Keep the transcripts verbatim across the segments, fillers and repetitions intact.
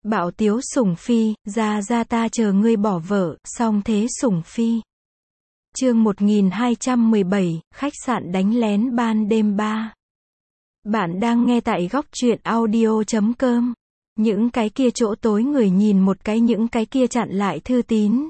Bạo tiếu sủng phi, ra ra ta chờ ngươi bỏ vợ, song thế sủng phi. Chương một nghìn hai trăm mười bảy, khách sạn đánh lén ban đêm ba. Bạn đang nghe tại góc truyện audio chấm com. Những cái kia chỗ tối người nhìn một cái, những cái kia chặn lại thư tín.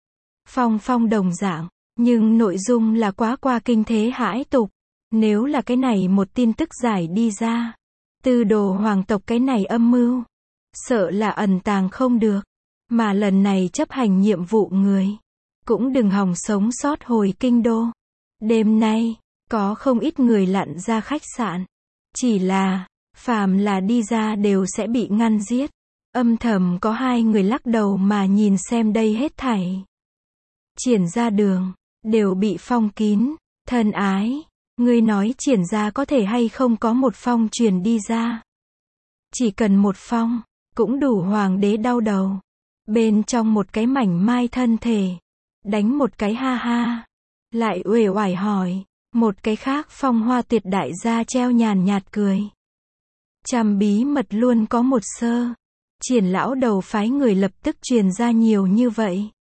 Phong phong đồng dạng, nhưng nội dung là quá qua kinh thế hãi tục. Nếu là cái này một tin tức giải đi ra, tư đồ hoàng tộc cái này âm mưu, sợ là ẩn tàng không được. Mà lần này chấp hành nhiệm vụ người, cũng đừng hòng sống sót hồi kinh đô. Đêm nay, có không ít người lặn ra khách sạn. Chỉ là, phàm là đi ra đều sẽ bị ngăn giết. Âm thầm có hai người lắc đầu mà nhìn xem đây hết thảy. Triển ra đường, đều bị phong kín. Thân ái, ngươi nói triển ra có thể hay không có một phong truyền đi ra. Chỉ cần một phong, cũng đủ hoàng đế đau đầu. Bên trong một cái mảnh mai thân thể, đánh một cái ha ha, lại uể oải hỏi. Một cái khác phong hoa tuyệt đại gia treo nhàn nhạt cười. Trăm bí mật luôn có một sơ. Triển lão đầu phái người lập tức truyền ra nhiều như vậy.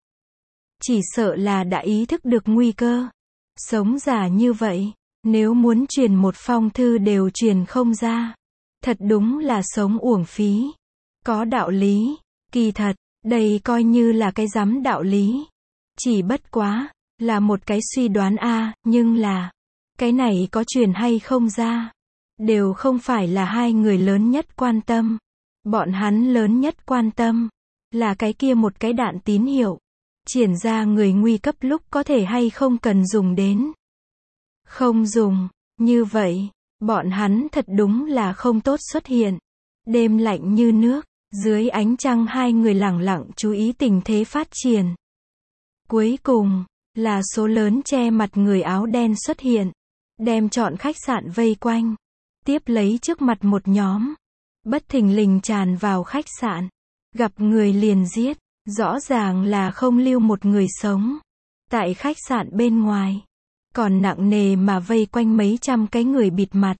Chỉ sợ là đã ý thức được nguy cơ. Sống giả như vậy, nếu muốn truyền một phong thư đều truyền không ra. Thật đúng là sống uổng phí. Có đạo lý, kỳ thật, đây coi như là cái rắm đạo lý. Chỉ bất quá, là một cái suy đoán a, nhưng là, cái này có truyền hay không ra, đều không phải là hai người lớn nhất quan tâm. Bọn hắn lớn nhất quan tâm, là cái kia một cái đạn tín hiệu. Triển ra người nguy cấp lúc có thể hay không cần dùng đến. Không dùng, như vậy, bọn hắn thật đúng là không tốt xuất hiện. Đêm lạnh như nước, dưới ánh trăng hai người lẳng lặng chú ý tình thế phát triển. Cuối cùng, là số lớn che mặt người áo đen xuất hiện, đem trọn khách sạn vây quanh, tiếp lấy trước mặt một nhóm, bất thình lình tràn vào khách sạn, gặp người liền giết, rõ ràng là không lưu một người sống. Tại khách sạn bên ngoài, còn nặng nề mà vây quanh mấy trăm cái người bịt mặt.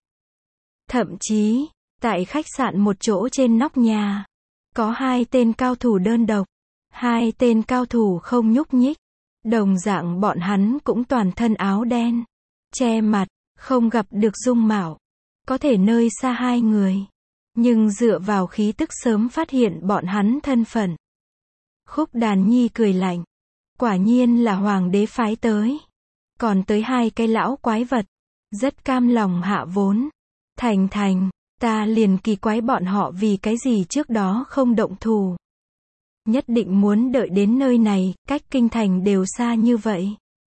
Thậm chí, tại khách sạn một chỗ trên nóc nhà, có hai tên cao thủ đơn độc, hai tên cao thủ không nhúc nhích. Đồng dạng bọn hắn cũng toàn thân áo đen, che mặt, không gặp được dung mạo. Có thể nơi xa hai người, nhưng dựa vào khí tức sớm phát hiện bọn hắn thân phận. Khúc Đàn Nhi cười lạnh, quả nhiên là hoàng đế phái tới. Còn tới hai cái lão quái vật, rất cam lòng hạ vốn. Thành thành, ta liền kỳ quái bọn họ vì cái gì trước đó không động thủ. Nhất định muốn đợi đến nơi này, cách kinh thành đều xa như vậy.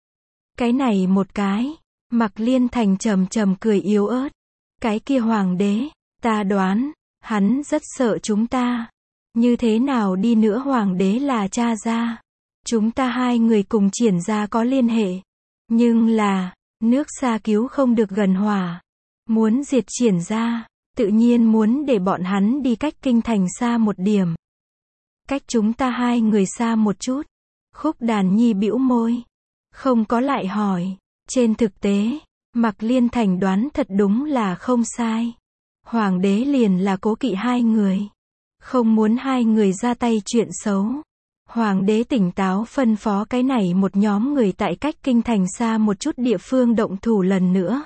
Cái này một cái, Mạc Liên Thành trầm trầm cười yếu ớt. Cái kia hoàng đế, ta đoán, hắn rất sợ chúng ta. Như thế nào đi nữa hoàng đế là cha gia. Chúng ta hai người cùng triển ra có liên hệ. Nhưng là, nước xa cứu không được gần hỏa. Muốn diệt triển ra, tự nhiên muốn để bọn hắn đi cách kinh thành xa một điểm. Cách chúng ta hai người xa một chút. Khúc Đàn Nhi bĩu môi, không có lại hỏi. Trên thực tế, Mạc Liên Thành đoán thật đúng là không sai. Hoàng đế liền là cố kỵ hai người, không muốn hai người ra tay chuyện xấu. Hoàng đế tỉnh táo phân phó cái này một nhóm người tại cách kinh thành xa một chút địa phương động thủ lần nữa.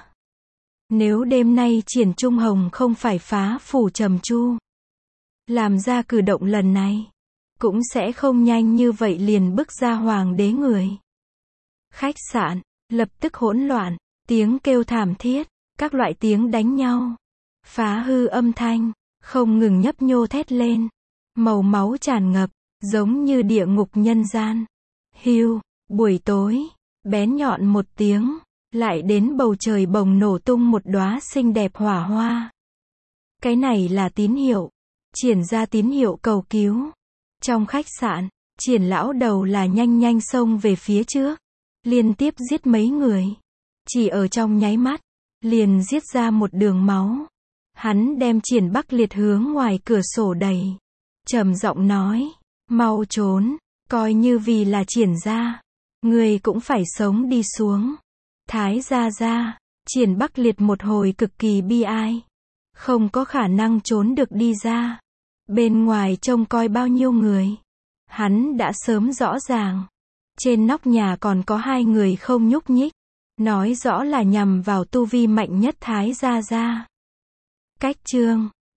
Nếu đêm nay Triển Trung Hồng không phải phá phủ trầm chu, làm ra cử động lần này, cũng sẽ không nhanh như vậy liền bức ra hoàng đế người. Khách sạn, lập tức hỗn loạn, tiếng kêu thảm thiết, các loại tiếng đánh nhau, phá hư âm thanh, không ngừng nhấp nhô thét lên. Màu máu tràn ngập, giống như địa ngục nhân gian. Hiu, buổi tối, bén nhọn một tiếng, lại đến bầu trời bồng nổ tung một đóa xinh đẹp hỏa hoa. Cái này là tín hiệu. Triển ra tín hiệu cầu cứu. Trong khách sạn, Triển lão đầu là nhanh nhanh xông về phía trước, liên tiếp giết mấy người. Chỉ ở trong nháy mắt, liền giết ra một đường máu. Hắn đem Triển Bắc Liệt hướng ngoài cửa sổ đẩy, trầm giọng nói, mau trốn, coi như vì là Triển gia, người cũng phải sống đi xuống. Thái gia gia, Triển Bắc Liệt một hồi cực kỳ bi ai, không có khả năng trốn được đi ra. Bên ngoài trông coi bao nhiêu người. Hắn đã sớm rõ ràng. Trên nóc nhà còn có hai người không nhúc nhích. Nói rõ là nhằm vào tu vi mạnh nhất Thái Gia Gia. Cách chương